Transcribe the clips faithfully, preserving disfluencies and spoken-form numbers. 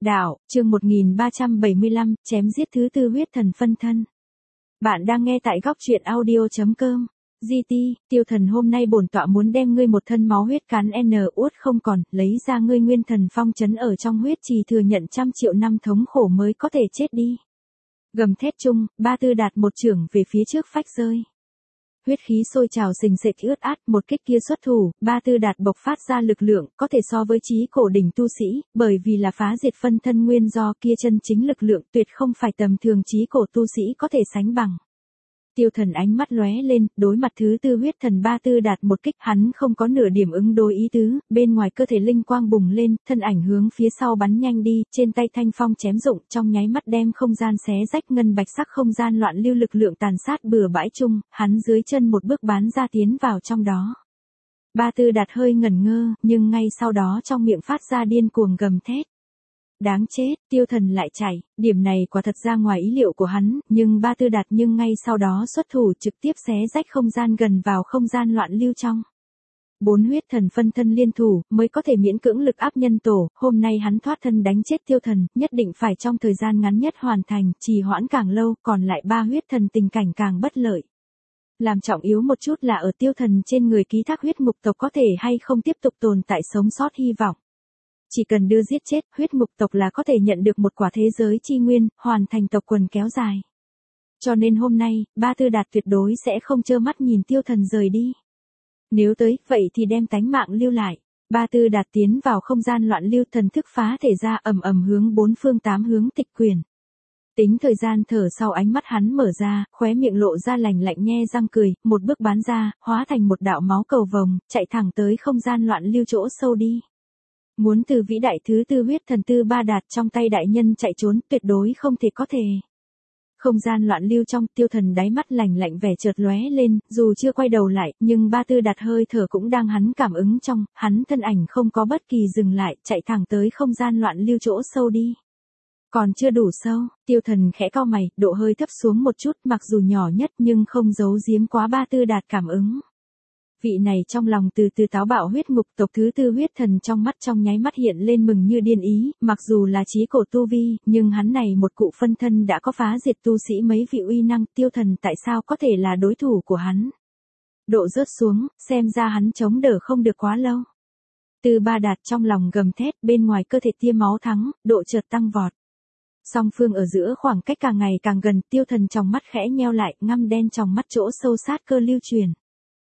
Đạo, chương một nghìn ba trăm bảy mươi lăm, chém giết thứ tư huyết thần phân thân. Bạn đang nghe tại góc truyện audio chấm com. giê tê, tiêu thần hôm nay bổn tọa muốn đem ngươi một thân máu huyết cán n uất không còn, lấy ra ngươi nguyên thần phong trấn ở trong huyết trì thừa nhận trăm triệu năm thống khổ mới có thể chết đi. Gầm thét chung, Ba Tư Đạt một chưởng về phía trước phách rơi. Huyết khí sôi trào sình sịch ướt át, một kích kia xuất thủ, Ba Tư Đạt bộc phát ra lực lượng, có thể so với chí cổ đỉnh tu sĩ, bởi vì là phá diệt phân thân nguyên do kia chân chính lực lượng tuyệt không phải tầm thường chí cổ tu sĩ có thể sánh bằng. Tiêu thần ánh mắt lóe lên, đối mặt thứ tư huyết thần Ba Tư Đạt một kích, hắn không có nửa điểm ứng đối ý tứ, bên ngoài cơ thể linh quang bùng lên, thân ảnh hướng phía sau bắn nhanh đi, trên tay thanh phong chém rụng, trong nháy mắt đem không gian xé rách, ngân bạch sắc không gian loạn lưu lực lượng tàn sát bừa bãi chung, hắn dưới chân một bước bán ra tiến vào trong đó. Ba Tư Đạt hơi ngẩn ngơ, nhưng ngay sau đó trong miệng phát ra điên cuồng gầm thét. Đáng chết, tiêu thần lại chạy, điểm này quả thật ra ngoài ý liệu của hắn, nhưng Ba Tư Đạt nhưng ngay sau đó xuất thủ trực tiếp xé rách không gian gần vào không gian loạn lưu trong. Bốn huyết thần phân thân liên thủ, mới có thể miễn cưỡng lực áp nhân tổ, hôm nay hắn thoát thân đánh chết tiêu thần, nhất định phải trong thời gian ngắn nhất hoàn thành, trì hoãn càng lâu, còn lại ba huyết thần tình cảnh càng bất lợi. Làm trọng yếu một chút là ở tiêu thần trên người ký thác huyết ngục tộc có thể hay không tiếp tục tồn tại sống sót hy vọng. Chỉ cần đưa giết chết huyết ngục tộc là có thể nhận được một quả thế giới chi nguyên, hoàn thành tộc quần kéo dài. Cho nên hôm nay, Ba Tư Đạt tuyệt đối sẽ không trơ mắt nhìn tiêu thần rời đi. Nếu tới, vậy thì đem tánh mạng lưu lại. Ba Tư Đạt tiến vào không gian loạn lưu, thần thức phá thể ra ầm ầm hướng bốn phương tám hướng tịch quyền. Tính thời gian thở sau, ánh mắt hắn mở ra, khóe miệng lộ ra lành lạnh nhe răng cười, một bước bán ra, hóa thành một đạo máu cầu vồng, chạy thẳng tới không gian loạn lưu chỗ sâu đi. Muốn từ vĩ đại thứ tư huyết thần Tư Ba Đạt trong tay đại nhân chạy trốn, tuyệt đối không thể có thể. Không gian loạn lưu trong, tiêu thần đáy mắt lạnh lạnh vẻ chợt lóe lên, dù chưa quay đầu lại, nhưng Ba Tư Đạt hơi thở cũng đang hắn cảm ứng trong, hắn thân ảnh không có bất kỳ dừng lại, chạy thẳng tới không gian loạn lưu chỗ sâu đi. Còn chưa đủ sâu, tiêu thần khẽ cau mày, độ hơi thấp xuống một chút, mặc dù nhỏ nhất nhưng không giấu giếm quá Ba Tư Đạt cảm ứng. Vị này trong lòng từ từ táo bạo huyết ngục tộc thứ tư huyết thần trong mắt trong nháy mắt hiện lên mừng như điên ý, mặc dù là chí cổ tu vi, nhưng hắn này một cụ phân thân đã có phá diệt tu sĩ mấy vị uy năng, tiêu thần tại sao có thể là đối thủ của hắn. Độ rớt xuống, xem ra hắn chống đỡ không được quá lâu. Tư Ba Đạt trong lòng gầm thét, bên ngoài cơ thể tia máu thắng, độ chợt tăng vọt. Song phương ở giữa khoảng cách càng ngày càng gần, tiêu thần trong mắt khẽ nheo lại, ngăm đen trong mắt chỗ sâu sát cơ lưu truyền.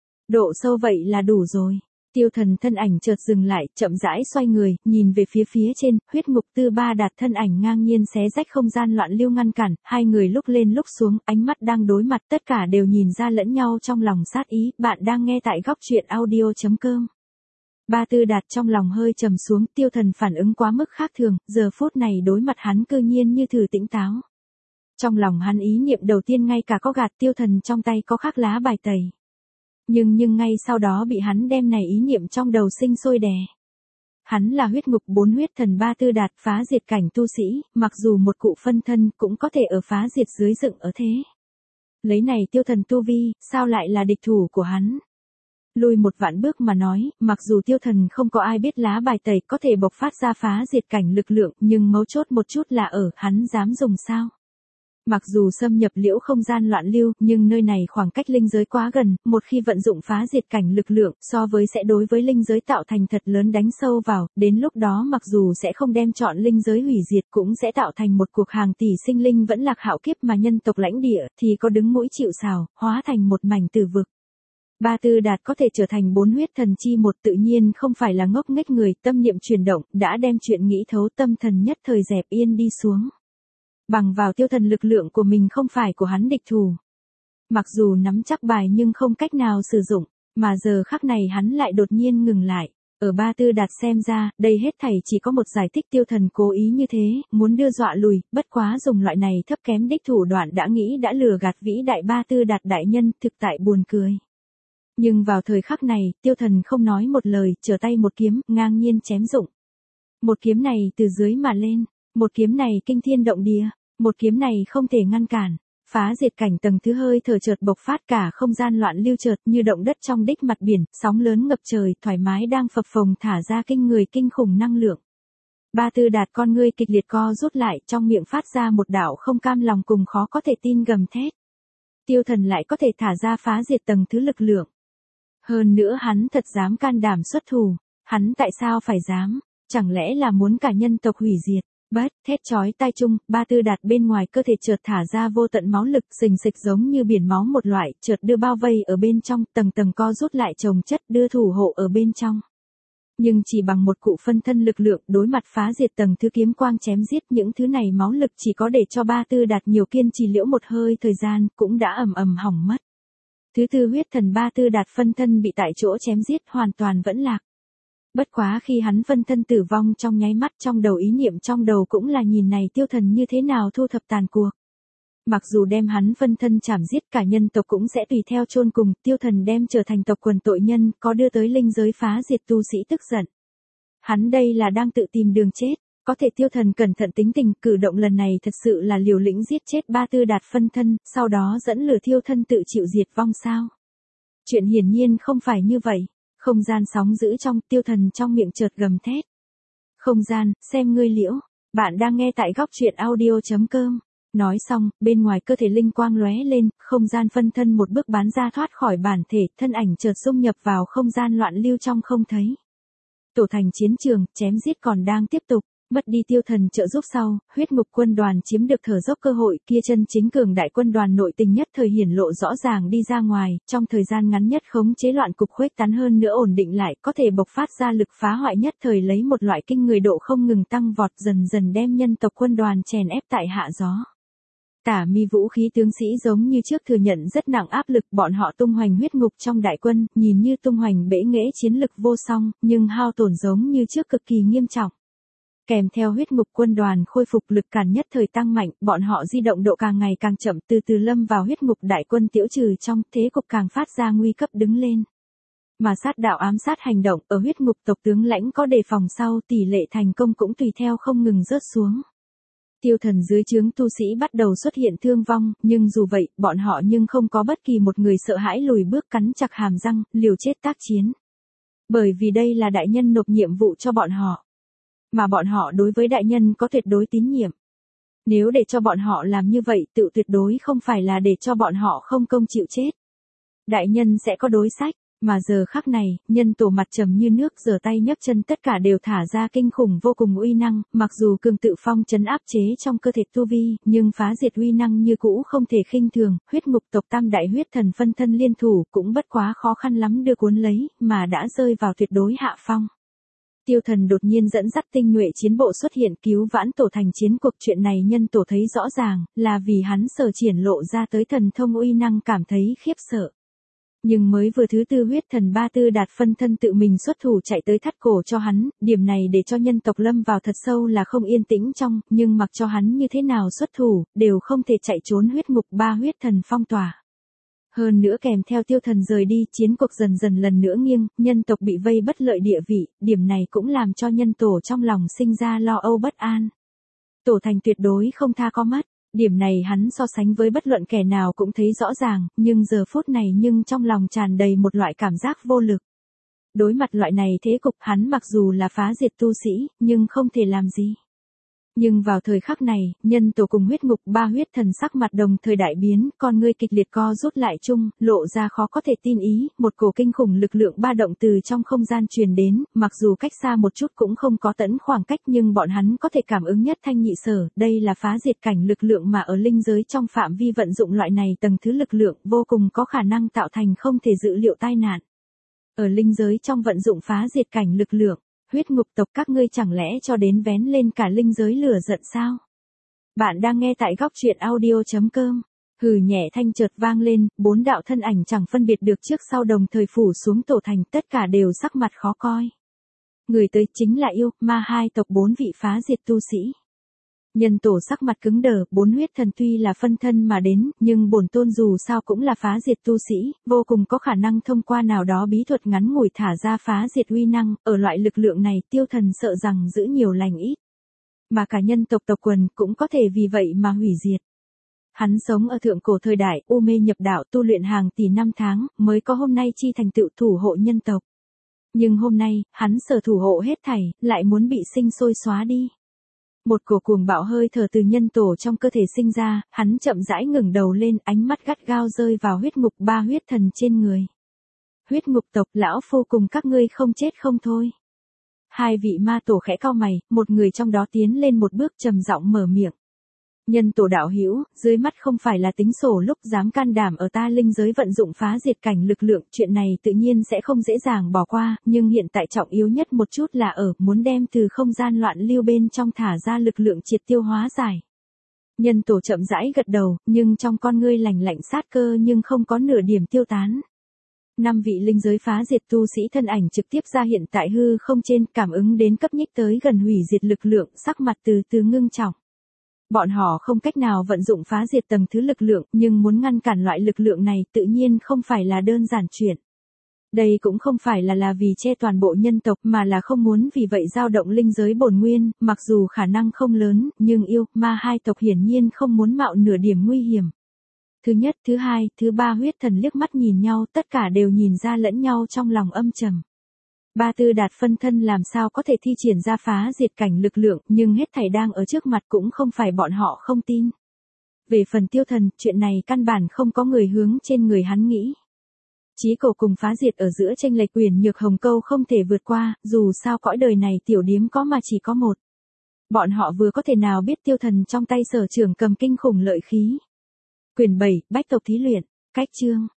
Độ sâu vậy là đủ rồi. Tiêu thần thân ảnh chợt dừng lại, chậm rãi xoay người, nhìn về phía phía trên, huyết ngục Tư Ba Đạt thân ảnh ngang nhiên xé rách không gian loạn lưu ngăn cản, hai người lúc lên lúc xuống, ánh mắt đang đối mặt, tất cả đều nhìn ra lẫn nhau trong lòng sát ý. Bạn đang nghe tại góc truyện audio chấm com. Ba Tư Đạt trong lòng hơi trầm xuống, tiêu thần phản ứng quá mức khác thường, giờ phút này đối mặt hắn cư nhiên như thử tỉnh táo. Trong lòng hắn ý niệm đầu tiên ngay cả có gạt tiêu thần trong tay có khắc lá bài tẩy. Nhưng nhưng ngay sau đó bị hắn đem này ý niệm trong đầu sinh sôi đè. Hắn là huyết ngục bốn huyết thần Ba Tư Đạt, phá diệt cảnh tu sĩ, mặc dù một cụ phân thân cũng có thể ở phá diệt dưới dựng ở thế. Lấy này tiêu thần tu vi, sao lại là địch thủ của hắn? Lùi một vạn bước mà nói, mặc dù tiêu thần không có ai biết lá bài tẩy có thể bộc phát ra phá diệt cảnh lực lượng, nhưng mấu chốt một chút là ở, hắn dám dùng sao? Mặc dù xâm nhập liễu không gian loạn lưu, nhưng nơi này khoảng cách linh giới quá gần, một khi vận dụng phá diệt cảnh lực lượng, so với sẽ đối với linh giới tạo thành thật lớn đánh sâu vào, đến lúc đó mặc dù sẽ không đem chọn linh giới hủy diệt cũng sẽ tạo thành một cuộc hàng tỷ sinh linh vẫn lạc hạo kiếp mà nhân tộc lãnh địa, thì có đứng mũi chịu sào, hóa thành một mảnh tử vực. Ba Tư Đạt có thể trở thành bốn huyết thần chi một, tự nhiên không phải là ngốc nghếch người, tâm niệm chuyển động, đã đem chuyện nghĩ thấu, tâm thần nhất thời dẹp yên đi xuống. Bằng vào tiêu thần lực lượng của mình không phải của hắn địch thủ. Mặc dù nắm chắc bài nhưng không cách nào sử dụng, mà giờ khắc này hắn lại đột nhiên ngừng lại. Ở Ba Tư Đạt xem ra, đây hết thảy chỉ có một giải thích, tiêu thần cố ý như thế, muốn đưa dọa lùi, bất quá dùng loại này thấp kém đích thủ đoạn đã nghĩ đã lừa gạt vĩ đại Ba Tư Đạt đại nhân, thực tại buồn cười. Nhưng vào thời khắc này, tiêu thần không nói một lời, trở tay một kiếm, ngang nhiên chém dụng. Một kiếm này từ dưới mà lên, một kiếm này kinh thiên động địa. Một kiếm này không thể ngăn cản, phá diệt cảnh tầng thứ hơi thở chợt bộc phát, cả không gian loạn lưu chợt như động đất trong đích mặt biển, sóng lớn ngập trời, thoải mái đang phập phồng thả ra kinh người kinh khủng năng lượng. Ba Tư Đạt con ngươi kịch liệt co rút lại, trong miệng phát ra một đạo không cam lòng cùng khó có thể tin gầm thét. Tiêu Thần lại có thể thả ra phá diệt tầng thứ lực lượng. Hơn nữa hắn thật dám can đảm xuất thủ, hắn tại sao phải dám, chẳng lẽ là muốn cả nhân tộc hủy diệt. Bát, thét chói tai chung, Ba Tư Đạt bên ngoài cơ thể chợt thả ra vô tận máu lực, sình sịch giống như biển máu một loại, chợt đưa bao vây ở bên trong, tầng tầng co rút lại chồng chất đưa thủ hộ ở bên trong. Nhưng chỉ bằng một cụ phân thân lực lượng đối mặt phá diệt tầng thứ kiếm quang chém giết, những thứ này máu lực chỉ có để cho Ba Tư Đạt nhiều kiên trì liễu một hơi thời gian, cũng đã ầm ầm hỏng mất. Thứ tư huyết thần Ba Tư Đạt phân thân bị tại chỗ chém giết hoàn toàn vẫn lạc. Bất quá khi hắn phân thân tử vong trong nháy mắt, trong đầu ý niệm trong đầu cũng là nhìn này Tiêu Thần như thế nào thu thập tàn cuộc. Mặc dù đem hắn phân thân chảm giết, cả nhân tộc cũng sẽ tùy theo chôn cùng, Tiêu Thần đem trở thành tộc quần tội nhân, có đưa tới linh giới phá diệt tu sĩ tức giận. Hắn đây là đang tự tìm đường chết, có thể Tiêu Thần cẩn thận tính tình, cử động lần này thật sự là liều lĩnh giết chết Ba Tư Đạt phân thân, sau đó dẫn lửa thiêu thân tự chịu diệt vong sao? Chuyện hiển nhiên không phải như vậy. Không gian sóng giữ trong, Tiêu Thần trong miệng chợt gầm thét. Không gian, xem ngươi liễu, bạn đang nghe tại góc truyện audio chấm com. Nói xong, bên ngoài cơ thể linh quang lóe lên, không gian phân thân một bước bán ra thoát khỏi bản thể, thân ảnh chợt xung nhập vào không gian loạn lưu trong không thấy. Tổ thành chiến trường, chém giết còn đang tiếp tục. Mất đi Tiêu Thần trợ giúp sau, huyết ngục quân đoàn chiếm được thở dốc cơ hội, kia chân chính cường đại quân đoàn nội tình nhất thời hiển lộ rõ ràng đi ra ngoài, trong thời gian ngắn nhất khống chế loạn cục khuếch tán hơn nữa ổn định lại, có thể bộc phát ra lực phá hoại nhất thời lấy một loại kinh người độ không ngừng tăng vọt, dần dần đem nhân tộc quân đoàn chèn ép tại hạ gió. Tả Mi vũ khí tướng sĩ giống như trước thừa nhận rất nặng áp lực, bọn họ tung hoành huyết ngục trong đại quân, nhìn như tung hoành bẽ nghễ chiến lực vô song, nhưng hao tổn giống như trước cực kỳ nghiêm trọng. Kèm theo huyết ngục quân đoàn khôi phục, lực cản nhất thời tăng mạnh, bọn họ di động độ càng ngày càng chậm, từ từ lâm vào huyết ngục đại quân tiễu trừ trong, thế cục càng phát ra nguy cấp đứng lên. Mà sát đạo ám sát hành động ở huyết ngục tộc tướng lãnh có đề phòng sau, tỷ lệ thành công cũng tùy theo không ngừng rớt xuống. Tiêu Thần dưới trướng tu sĩ bắt đầu xuất hiện thương vong, nhưng dù vậy, bọn họ nhưng không có bất kỳ một người sợ hãi lùi bước, cắn chặt hàm răng, liều chết tác chiến. Bởi vì đây là đại nhân nộp nhiệm vụ cho bọn họ. Mà bọn họ đối với đại nhân có tuyệt đối tín nhiệm. Nếu để cho bọn họ làm như vậy, tự tuyệt đối không phải là để cho bọn họ không công chịu chết. Đại nhân sẽ có đối sách, mà giờ khắc này, nhân tổ mặt trầm như nước, giở tay nhấc chân tất cả đều thả ra kinh khủng vô cùng uy năng, mặc dù cường tự phong trấn áp chế trong cơ thể tu vi, nhưng phá diệt uy năng như cũ không thể khinh thường, huyết ngục tộc tam đại huyết thần phân thân liên thủ cũng bất quá khó khăn lắm đưa cuốn lấy, mà đã rơi vào tuyệt đối hạ phong. Tiêu Thần đột nhiên dẫn dắt tinh nhuệ chiến bộ xuất hiện cứu vãn tổ thành chiến cuộc, chuyện này nhân tổ thấy rõ ràng, là vì hắn sở triển lộ ra tới thần thông uy năng cảm thấy khiếp sợ. Nhưng mới vừa thứ tư huyết thần Ba Tư Đạt phân thân tự mình xuất thủ chạy tới thắt cổ cho hắn, điểm này để cho nhân tộc lâm vào thật sâu là không yên tĩnh trong, nhưng mặc cho hắn như thế nào xuất thủ, đều không thể chạy trốn huyết ngục ba huyết thần phong tỏa. Hơn nữa kèm theo Tiêu Thần rời đi, chiến cuộc dần dần lần nữa nghiêng, nhân tộc bị vây bất lợi địa vị, điểm này cũng làm cho nhân tổ trong lòng sinh ra lo âu bất an. Tổ thành tuyệt đối không tha có mắt, điểm này hắn so sánh với bất luận kẻ nào cũng thấy rõ ràng, nhưng giờ phút này nhưng trong lòng tràn đầy một loại cảm giác vô lực. Đối mặt loại này thế cục, hắn mặc dù là phá diệt tu sĩ, nhưng không thể làm gì. Nhưng vào thời khắc này, nhân tổ cùng huyết ngục ba huyết thần sắc mặt đồng thời đại biến, con ngươi kịch liệt co rút lại chung, lộ ra khó có thể tin ý, một cổ kinh khủng lực lượng ba động từ trong không gian truyền đến, mặc dù cách xa một chút cũng không có tận khoảng cách, nhưng bọn hắn có thể cảm ứng nhất thanh nhị sở, đây là phá diệt cảnh lực lượng mà ở linh giới trong phạm vi vận dụng loại này tầng thứ lực lượng, vô cùng có khả năng tạo thành không thể dự liệu tai nạn. Ở linh giới trong vận dụng phá diệt cảnh lực lượng, huyết ngục tộc các ngươi chẳng lẽ cho đến vén lên cả linh giới lửa giận sao? Bạn đang nghe tại góc truyện audio chấm com. Hừ nhẹ thanh chợt vang lên, bốn đạo thân ảnh chẳng phân biệt được trước sau đồng thời phủ xuống tổ thành, tất cả đều sắc mặt khó coi. Người tới chính là yêu, ma hai tộc bốn vị phá diệt tu sĩ. Nhân tổ sắc mặt cứng đờ, bốn huyết thần tuy là phân thân mà đến, nhưng bổn tôn dù sao cũng là phá diệt tu sĩ, vô cùng có khả năng thông qua nào đó bí thuật ngắn ngủi thả ra phá diệt uy năng, ở loại lực lượng này Tiêu Thần sợ rằng giữ nhiều lành ít. Mà cả nhân tộc tộc quần cũng có thể vì vậy mà hủy diệt. Hắn sống ở thượng cổ thời đại, u mê nhập đạo tu luyện hàng tỷ năm tháng, mới có hôm nay chi thành tựu thủ hộ nhân tộc. Nhưng hôm nay, hắn sở thủ hộ hết thảy, lại muốn bị sinh sôi xóa đi. Một cổ cuồng bạo hơi thở từ nhân tổ trong cơ thể sinh ra, hắn chậm rãi ngẩng đầu lên, ánh mắt gắt gao rơi vào huyết ngục ba huyết thần trên người. Huyết ngục tộc, lão phu cùng các ngươi không chết không thôi. Hai vị ma tổ khẽ cau mày, một người trong đó tiến lên một bước trầm giọng mở miệng. Nhân tổ đạo hữu, dưới mắt không phải là tính sổ lúc dám can đảm ở ta linh giới vận dụng phá diệt cảnh lực lượng, chuyện này tự nhiên sẽ không dễ dàng bỏ qua, nhưng hiện tại trọng yếu nhất một chút là ở muốn đem từ không gian loạn lưu bên trong thả ra lực lượng triệt tiêu hóa giải. Nhân tổ chậm rãi gật đầu, nhưng trong con ngươi lạnh lạnh sát cơ nhưng không có nửa điểm tiêu tán. Năm vị linh giới phá diệt tu sĩ thân ảnh trực tiếp ra hiện tại hư không trên, cảm ứng đến cấp nhích tới gần hủy diệt lực lượng, sắc mặt từ từ ngưng trọng. Bọn họ không cách nào vận dụng phá diệt tầng thứ lực lượng, nhưng muốn ngăn cản loại lực lượng này tự nhiên không phải là đơn giản chuyện. Đây cũng không phải là là vì che toàn bộ nhân tộc mà là không muốn vì vậy dao động linh giới bổn nguyên, mặc dù khả năng không lớn, nhưng yêu, ma hai tộc hiển nhiên không muốn mạo nửa điểm nguy hiểm. Thứ nhất, thứ hai, thứ ba huyết thần liếc mắt nhìn nhau, tất cả đều nhìn ra lẫn nhau trong lòng âm trầm. Ba tư đạt phân thân làm sao có thể thi triển ra phá diệt cảnh lực lượng, nhưng hết thảy đang ở trước mặt cũng không phải bọn họ không tin. Về phần tiêu thần, chuyện này căn bản không có người hướng trên người hắn nghĩ. Chí cổ cùng phá diệt ở giữa tranh lệch quyền nhược hồng câu không thể vượt qua, dù sao cõi đời này tiểu điếm có mà chỉ có một. Bọn họ vừa có thể nào biết tiêu thần trong tay sở trưởng cầm kinh khủng lợi khí. Quyền bảy, bách tộc thí luyện, cách chương.